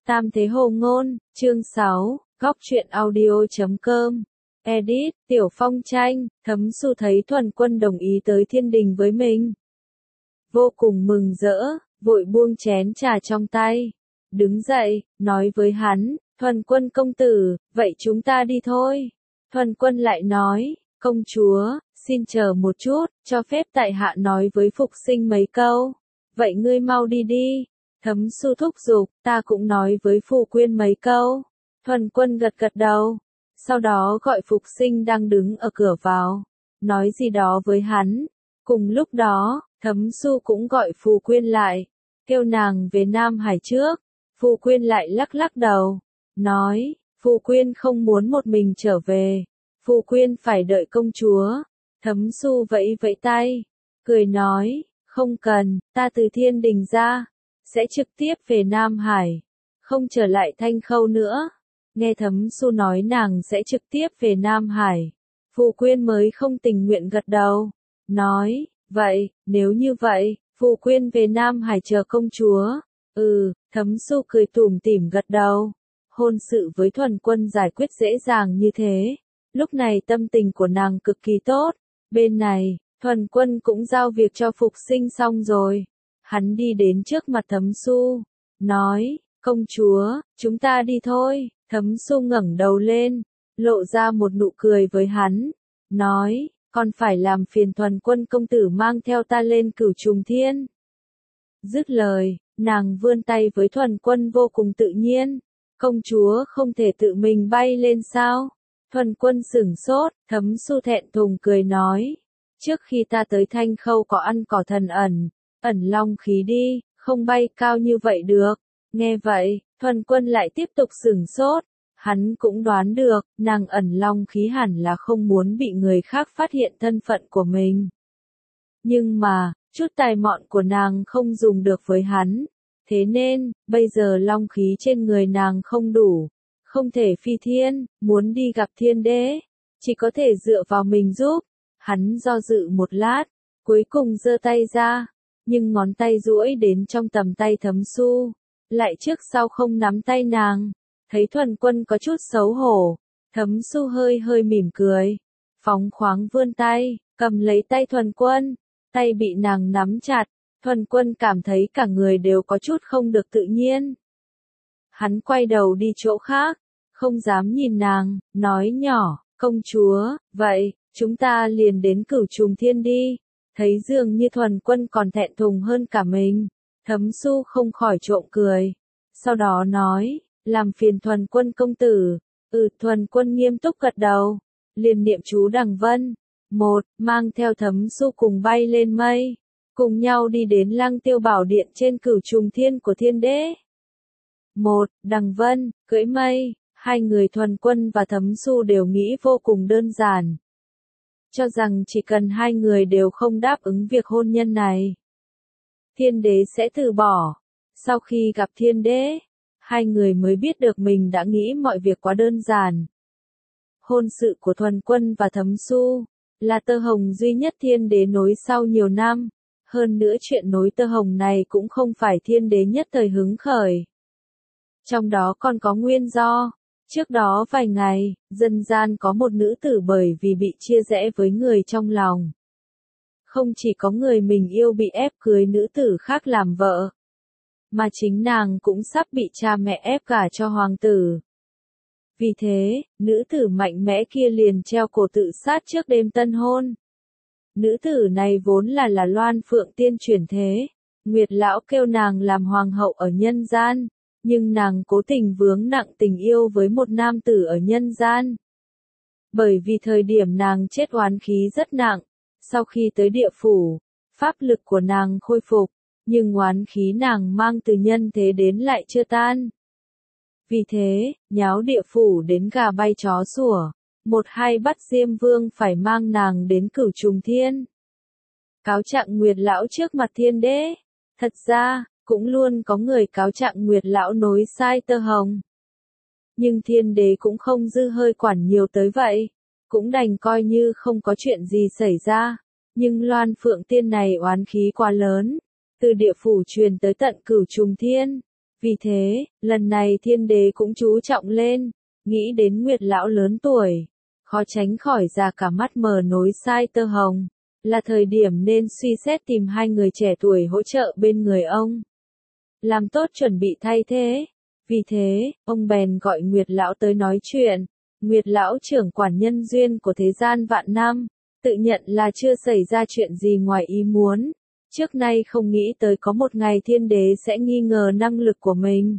Tam Thế Hồ Ngôn, chương 6, Góc truyện audio.com. Edit, Tiểu Phong Tranh, Thấm Xu thấy Thuần Quân đồng ý tới Thiên Đình với mình. Vô cùng mừng rỡ, vội buông chén trà trong tay. Đứng dậy, nói với hắn, Thuần Quân công tử, vậy chúng ta đi thôi. Thuần Quân lại nói, công chúa, xin chờ một chút, cho phép tại hạ nói với Phục Sinh mấy câu. Vậy ngươi mau đi đi. Thấm Xu thúc giục, ta cũng nói với Phù Quyên mấy câu. Thuần Quân gật gật đầu. Sau đó gọi Phục Sinh đang đứng ở cửa vào. Nói gì đó với hắn. Cùng lúc đó, Thấm Xu cũng gọi Phù Quyên lại. Kêu nàng về Nam Hải trước. Phù Quyên lại lắc lắc đầu. Nói, Phù Quyên không muốn một mình trở về. Phù Quyên phải đợi công chúa. Thấm Xu vẫy vẫy tay. Cười nói, không cần, ta từ Thiên Đình ra. Sẽ trực tiếp về Nam Hải. Không trở lại Thanh Khâu nữa. Nghe Thấm Xu nói nàng sẽ trực tiếp về Nam Hải. Phù Quyên mới không tình nguyện gật đầu. Nói, vậy, nếu như vậy, Phù Quyên về Nam Hải chờ công chúa. Thấm Xu cười tủm tỉm gật đầu. Hôn sự với Thuần Quân giải quyết dễ dàng như thế. Lúc này tâm tình của nàng cực kỳ tốt. Bên này, Thuần Quân cũng giao việc cho Phục Sinh xong rồi. Hắn đi đến trước mặt Thấm Xu. Nói, công chúa, chúng ta đi thôi. Thấm Xu ngẩng đầu lên. Lộ ra một nụ cười với hắn. Nói, còn phải làm phiền Thuần Quân công tử mang theo ta lên Cửu Trùng Thiên. Dứt lời, nàng vươn tay với Thuần Quân vô cùng tự nhiên. Công chúa không thể tự mình bay lên sao? Thuần Quân sửng sốt, Thấm Xu thẹn thùng cười nói. Trước khi ta tới Thanh Khâu có ăn cỏ thần ẩn long khí đi, không bay cao như vậy được. Nghe vậy, Thuần Quân lại tiếp tục sửng sốt. Hắn cũng đoán được, nàng ẩn long khí hẳn là không muốn bị người khác phát hiện thân phận của mình. Nhưng mà, chút tài mọn của nàng không dùng được với hắn. Thế nên, bây giờ long khí trên người nàng không đủ. Không thể phi thiên, muốn đi gặp thiên đế. Chỉ có thể dựa vào mình giúp. Hắn do dự một lát, cuối cùng giơ tay ra. Nhưng ngón tay duỗi đến trong tầm tay Thấm Xu. Lại trước sau không nắm tay nàng. Thấy Thuần Quân có chút xấu hổ. Thấm Xu hơi mỉm cười. Phóng khoáng vươn tay, cầm lấy tay Thuần Quân. Tay bị nàng nắm chặt. Thuần Quân cảm thấy cả người đều có chút không được tự nhiên. Hắn quay đầu đi chỗ khác. Không dám nhìn nàng, nói nhỏ, công chúa, vậy, chúng ta liền đến Cửu Trùng Thiên đi. Thấy dường như Thuần Quân còn thẹn thùng hơn cả mình. Thấm Xu không khỏi trộm cười. Sau đó nói, làm phiền Thuần Quân công tử. Thuần Quân nghiêm túc gật đầu. Liền niệm chú Đằng Vân. Mang theo Thấm Xu cùng bay lên mây. Cùng nhau đi đến Lăng Tiêu Bảo Điện trên Cửu Trùng Thiên của Thiên Đế. Đằng Vân, cưỡi mây. Hai người Thuần Quân và Thấm Xu đều nghĩ vô cùng đơn giản. Cho rằng chỉ cần hai người đều không đáp ứng việc hôn nhân này, Thiên Đế sẽ từ bỏ. Sau khi gặp Thiên Đế, hai người mới biết được mình đã nghĩ mọi việc quá đơn giản. Hôn sự của Thuần Quân và Thấm Xu là tơ hồng duy nhất Thiên Đế nối sau nhiều năm. Hơn nữa chuyện nối tơ hồng này cũng không phải Thiên Đế nhất thời hứng khởi. Trong đó còn có nguyên do. Trước đó vài ngày, dân gian có một nữ tử bởi vì bị chia rẽ với người trong lòng. Không chỉ có người mình yêu bị ép cưới nữ tử khác làm vợ, mà chính nàng cũng sắp bị cha mẹ ép gả cho hoàng tử. Vì thế, nữ tử mạnh mẽ kia liền treo cổ tự sát trước đêm tân hôn. Nữ tử này vốn là Loan Phượng Tiên chuyển thế. Nguyệt lão kêu nàng làm hoàng hậu ở nhân gian. Nhưng nàng cố tình vướng nặng tình yêu với một nam tử ở nhân gian. Bởi vì thời điểm nàng chết oán khí rất nặng. Sau khi tới địa phủ, pháp lực của nàng khôi phục. Nhưng oán khí nàng mang từ nhân thế đến lại chưa tan. Vì thế, nháo địa phủ đến gà bay chó sủa. Hay bắt Diêm Vương phải mang nàng đến Cửu Trùng Thiên. Cáo trạng Nguyệt lão trước mặt Thiên Đế. Thật ra, cũng luôn có người cáo trạng Nguyệt lão nối sai tơ hồng. Nhưng Thiên Đế cũng không dư hơi quản nhiều tới vậy. Cũng đành coi như không có chuyện gì xảy ra. Nhưng Loan Phượng Tiên này oán khí quá lớn. Từ địa phủ truyền tới tận Cửu Trùng Thiên. Vì thế, lần này thiên đế cũng chú trọng lên, nghĩ đến Nguyệt lão lớn tuổi, khó tránh khỏi già cả mắt mờ nối sai tơ hồng, là thời điểm nên suy xét tìm hai người trẻ tuổi hỗ trợ bên người ông, làm tốt chuẩn bị thay thế. Vì thế, ông bèn gọi Nguyệt lão tới nói chuyện. Nguyệt lão trưởng quản nhân duyên của thế gian vạn năm, tự nhận là chưa xảy ra chuyện gì ngoài ý muốn. Trước nay không nghĩ tới có một ngày thiên đế sẽ nghi ngờ năng lực của mình.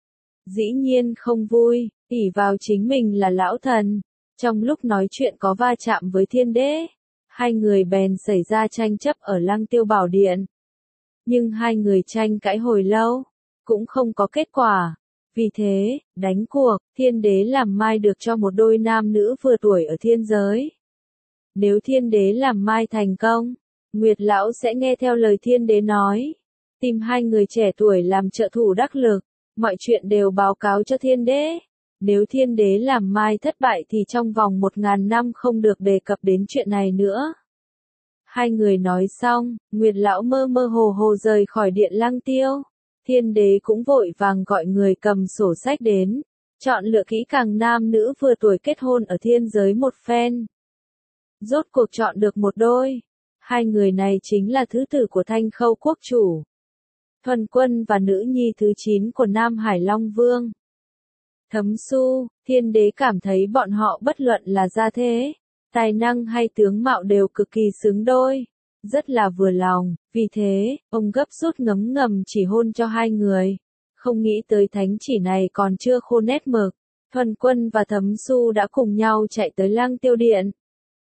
Dĩ nhiên không vui, ỷ vào chính mình là lão thần. Trong lúc nói chuyện có va chạm với thiên đế, hai người bèn xảy ra tranh chấp ở Lăng Tiêu Bảo Điện. Nhưng hai người tranh cãi hồi lâu, cũng không có kết quả. Vì thế, đánh cuộc, thiên đế làm mai được cho một đôi nam nữ vừa tuổi ở thiên giới. Nếu thiên đế làm mai thành công, Nguyệt lão sẽ nghe theo lời thiên đế nói, tìm hai người trẻ tuổi làm trợ thủ đắc lực, mọi chuyện đều báo cáo cho thiên đế. Nếu thiên đế làm mai thất bại thì trong vòng 1000 năm không được đề cập đến chuyện này nữa. Hai người nói xong, Nguyệt lão mơ mơ hồ hồ rời khỏi điện Lăng Tiêu. Thiên đế cũng vội vàng gọi người cầm sổ sách đến, chọn lựa kỹ càng nam nữ vừa tuổi kết hôn ở thiên giới một phen. Rốt cuộc chọn được một đôi. Hai người này chính là thứ tử của Thanh Khâu quốc chủ, Thuần Quân, và nữ nhi thứ 9 của Nam Hải Long Vương, Thấm Xu. Thiên đế cảm thấy bọn họ bất luận là gia thế, tài năng hay tướng mạo đều cực kỳ xứng đôi, rất là vừa lòng. Vì thế, ông gấp rút ngấm ngầm chỉ hôn cho hai người. Không nghĩ tới thánh chỉ này còn chưa khô nét mực, Thuần Quân và Thấm Xu đã cùng nhau chạy tới Lăng Tiêu Điện.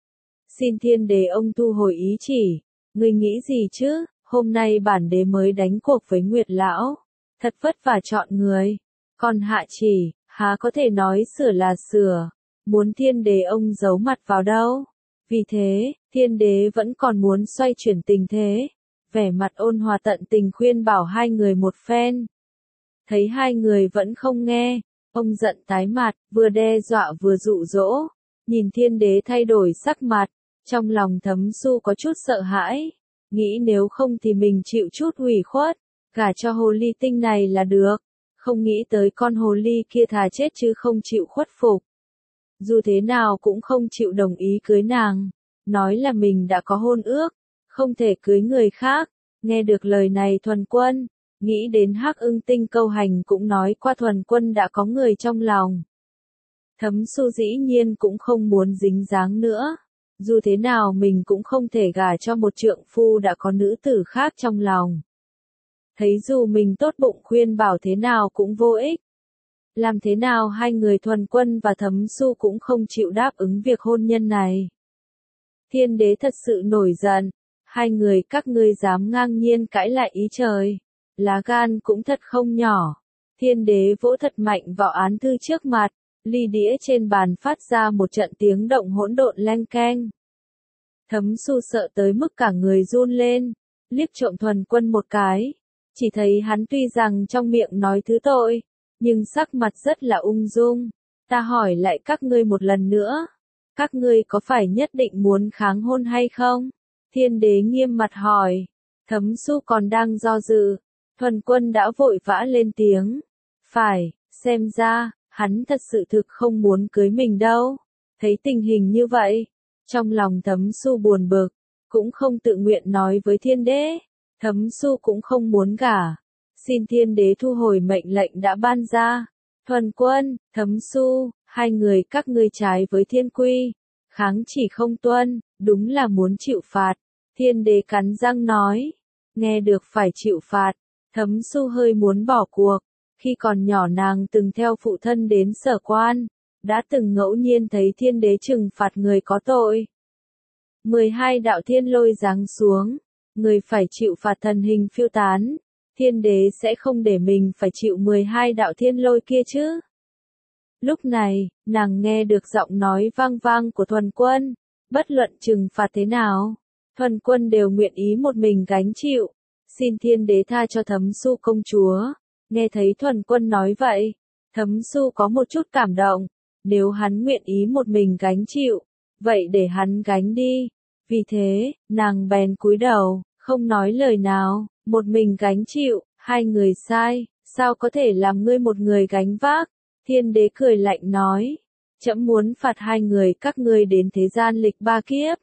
Xin thiên đế ông thu hồi ý chỉ. Ngươi nghĩ gì chứ, hôm nay bản đế mới đánh cuộc với Nguyệt lão, thật vất vả chọn người, còn hạ chỉ, há có thể nói sửa là sửa, muốn thiên đế ông giấu mặt vào đâu. Vì thế, thiên đế vẫn còn muốn xoay chuyển tình thế, vẻ mặt ôn hòa tận tình khuyên bảo hai người một phen. Thấy hai người vẫn không nghe, ông giận tái mặt, vừa đe dọa vừa dụ dỗ. Nhìn thiên đế thay đổi sắc mặt, trong lòng Thấm Xu có chút sợ hãi, nghĩ nếu không thì mình chịu chút ủy khuất, gả cho hồ ly tinh này là được. Không nghĩ tới con hồ ly kia thà chết chứ không chịu khuất phục. Dù thế nào cũng không chịu đồng ý cưới nàng, nói là mình đã có hôn ước, không thể cưới người khác. Nghe được lời này Thuần Quân, nghĩ đến Hắc Ưng Tinh Câu Hành cũng nói qua Thuần Quân đã có người trong lòng. Thấm Xu dĩ nhiên cũng không muốn dính dáng nữa. Dù thế nào mình cũng không thể gả cho một trượng phu đã có nữ tử khác trong lòng. Thấy dù mình tốt bụng khuyên bảo thế nào cũng vô ích. Làm thế nào hai người Thuần Quân và Thấm Xu cũng không chịu đáp ứng việc hôn nhân này. Thiên đế thật sự nổi giận. Hai người các ngươi dám ngang nhiên cãi lại ý trời. Lá gan cũng thật không nhỏ. Thiên đế vỗ thật mạnh vào án thư trước mặt. Ly đĩa trên bàn phát ra một trận tiếng động hỗn độn leng keng. Thấm Xu sợ tới mức cả người run lên, liếc trộm Thuần Quân một cái. Chỉ thấy hắn tuy rằng trong miệng nói thứ tội, nhưng sắc mặt rất là ung dung. Ta hỏi lại các ngươi một lần nữa, các ngươi có phải nhất định muốn kháng hôn hay không? Thiên đế nghiêm mặt hỏi. Thấm Xu còn đang do dự, Thuần Quân đã vội vã lên tiếng. Phải, xem ra, hắn thật sự thực không muốn cưới mình đâu. Thấy tình hình như vậy, trong lòng Thấm Xu buồn bực, cũng không tự nguyện nói với thiên đế. Thấm Xu cũng không muốn gả. Xin thiên đế thu hồi mệnh lệnh đã ban ra. Thuần Quân, Thấm Xu, hai người các ngươi trái với thiên quy, kháng chỉ không tuân, đúng là muốn chịu phạt. Thiên đế cắn răng nói. Nghe được phải chịu phạt, Thấm Xu hơi muốn bỏ cuộc. Khi còn nhỏ nàng từng theo phụ thân đến Sở Quan, đã từng ngẫu nhiên thấy thiên đế trừng phạt người có tội. 12 đạo thiên lôi giáng xuống, người phải chịu phạt thần hình phiêu tán. Thiên đế sẽ không để mình phải chịu 12 đạo thiên lôi kia chứ. Lúc này, nàng nghe được giọng nói vang vang của Thuần Quân. Bất luận trừng phạt thế nào, Thuần Quân đều nguyện ý một mình gánh chịu. Xin thiên đế tha cho Thấm Xu công chúa. Nghe thấy Thuần Quân nói vậy, Thấm Xu có một chút cảm động. Nếu hắn nguyện ý một mình gánh chịu, vậy để hắn gánh đi. Vì thế, nàng bèn cúi đầu, không nói lời nào, một mình gánh chịu. Hai người sai, sao có thể làm ngươi một người gánh vác? Thiên đế cười lạnh nói, trẫm muốn phạt hai người các ngươi đến thế gian lịch 3 kiếp.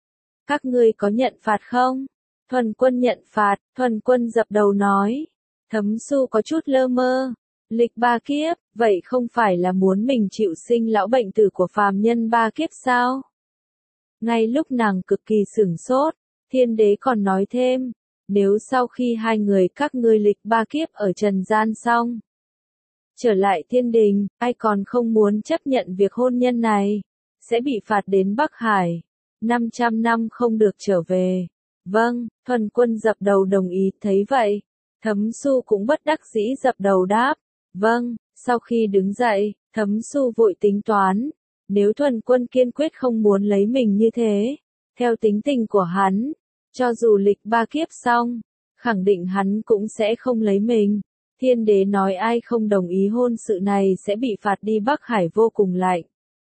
Các ngươi có nhận phạt không? Thuần Quân nhận phạt, Thuần Quân dập đầu nói. Thấm Xu có chút lơ mơ. Lịch 3 kiếp, vậy không phải là muốn mình chịu sinh lão bệnh tử của phàm nhân 3 kiếp sao? Ngay lúc nàng cực kỳ sửng sốt, thiên đế còn nói thêm, nếu sau khi hai người các ngươi lịch 3 kiếp ở trần gian xong, trở lại thiên đình, ai còn không muốn chấp nhận việc hôn nhân này, sẽ bị phạt đến Bắc Hải, 500 năm không được trở về. Vâng, Thuần Quân dập đầu đồng ý. Thấy vậy, Thấm Xu cũng bất đắc dĩ dập đầu đáp, vâng. Sau khi đứng dậy, Thấm Xu vội tính toán, nếu Thuần Quân kiên quyết không muốn lấy mình như thế, theo tính tình của hắn, cho dù lịch 3 kiếp xong, khẳng định hắn cũng sẽ không lấy mình. Thiên đế nói ai không đồng ý hôn sự này sẽ bị phạt đi Bắc Hải vô cùng lạnh.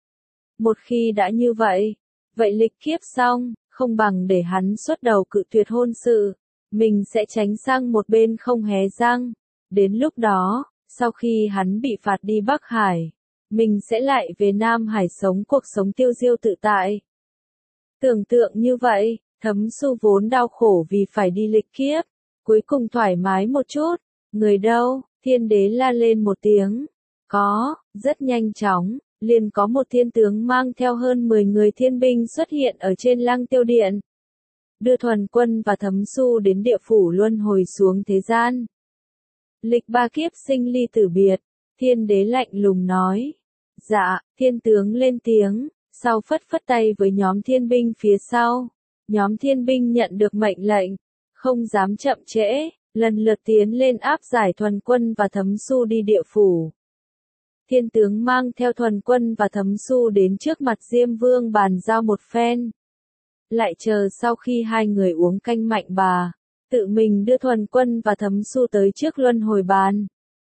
Một khi đã như vậy, vậy lịch kiếp xong, không bằng để hắn xuất đầu cự tuyệt hôn sự, mình sẽ tránh sang một bên không hé răng. Đến lúc đó, sau khi hắn bị phạt đi Bắc Hải, mình sẽ lại về Nam Hải sống cuộc sống tiêu diêu tự tại. Tưởng tượng như vậy, Thấm Xu vốn đau khổ vì phải đi lịch kiếp, cuối cùng thoải mái một chút. Người đâu? Thiên đế la lên một tiếng. Có, rất nhanh chóng, liền có một thiên tướng mang theo hơn 10 người thiên binh xuất hiện ở trên Lăng Tiêu Điện, đưa Thuần Quân và Thấm Xu đến địa phủ luân hồi xuống thế gian. Lịch 3 kiếp sinh ly tử biệt, thiên đế lạnh lùng nói. Dạ, thiên tướng lên tiếng, sau phất phất tay với nhóm thiên binh phía sau. Nhóm thiên binh nhận được mệnh lệnh, không dám chậm trễ, lần lượt tiến lên áp giải Thuần Quân và Thấm Xu đi địa phủ. Thiên tướng mang theo Thuần Quân và Thấm Xu đến trước mặt Diêm Vương bàn giao một phen. Lại chờ sau khi hai người uống canh mạnh bà, tự mình đưa Thuần Quân và Thấm Xu tới trước luân hồi bàn.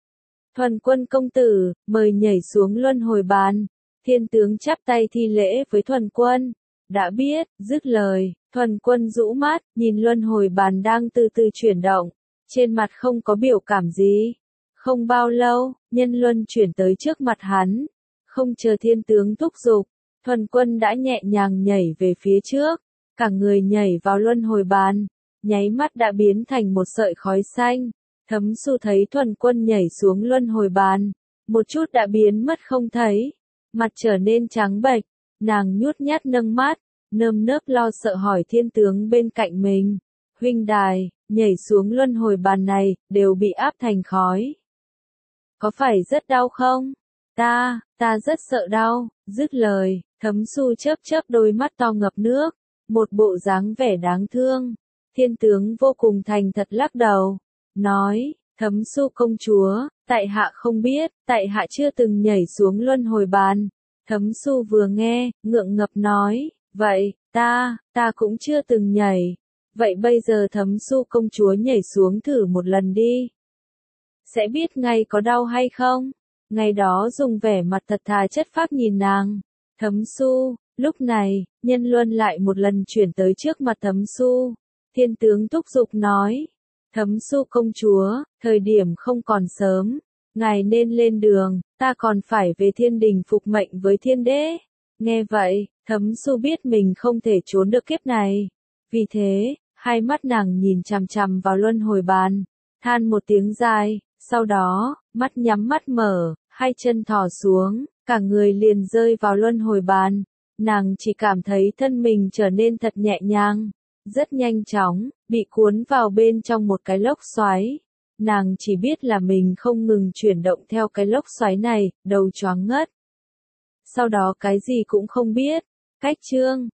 Thuần Quân công tử, mời nhảy xuống luân hồi bàn. Thiên tướng chắp tay thi lễ với Thuần Quân. Đã biết, dứt lời, Thuần Quân rũ mắt, nhìn luân hồi bàn đang từ từ chuyển động. Trên mặt không có biểu cảm gì. Không bao lâu, nhân luân chuyển tới trước mặt hắn. Không chờ thiên tướng thúc giục, Thuần Quân đã nhẹ nhàng nhảy về phía trước. Cả người nhảy vào luân hồi bàn, nháy mắt đã biến thành một sợi khói xanh. Thấm Xu thấy Thuần Quân nhảy xuống luân hồi bàn, một chút đã biến mất không thấy. Mặt trở nên trắng bệch, nàng nhút nhát nâng mắt, nơm nớp lo sợ hỏi thiên tướng bên cạnh mình. Huynh đài, nhảy xuống luân hồi bàn này, đều bị áp thành khói. Có phải rất đau không? Ta rất sợ đau. Dứt lời, Thấm Xu chớp chớp đôi mắt to ngập nước, một bộ dáng vẻ đáng thương. Thiên tướng vô cùng thành thật lắc đầu, nói, Thấm Xu công chúa, tại hạ không biết, tại hạ chưa từng nhảy xuống luân hồi bàn. Thấm Xu vừa nghe, ngượng ngập nói, vậy, ta cũng chưa từng nhảy. Vậy bây giờ Thấm Xu công chúa nhảy xuống thử một lần đi. Sẽ biết ngay có đau hay không? Ngày đó dùng vẻ mặt thật thà chất phác nhìn nàng. Thấm Xu, lúc này, nhân luân lại một lần chuyển tới trước mặt Thấm Xu. Thiên tướng thúc giục nói, Thấm Xu công chúa, thời điểm không còn sớm, ngài nên lên đường, ta còn phải về thiên đình phục mệnh với thiên đế. Nghe vậy, Thấm Xu biết mình không thể trốn được kiếp này. Vì thế, hai mắt nàng nhìn chằm chằm vào luân hồi bàn, than một tiếng dài, sau đó, mắt nhắm mắt mở, hai chân thò xuống, cả người liền rơi vào luân hồi bàn. Nàng chỉ cảm thấy thân mình trở nên thật nhẹ nhàng, rất nhanh chóng, bị cuốn vào bên trong một cái lốc xoáy. Nàng chỉ biết là mình không ngừng chuyển động theo cái lốc xoáy này, đầu choáng ngất. Sau đó cái gì cũng không biết. Cách chương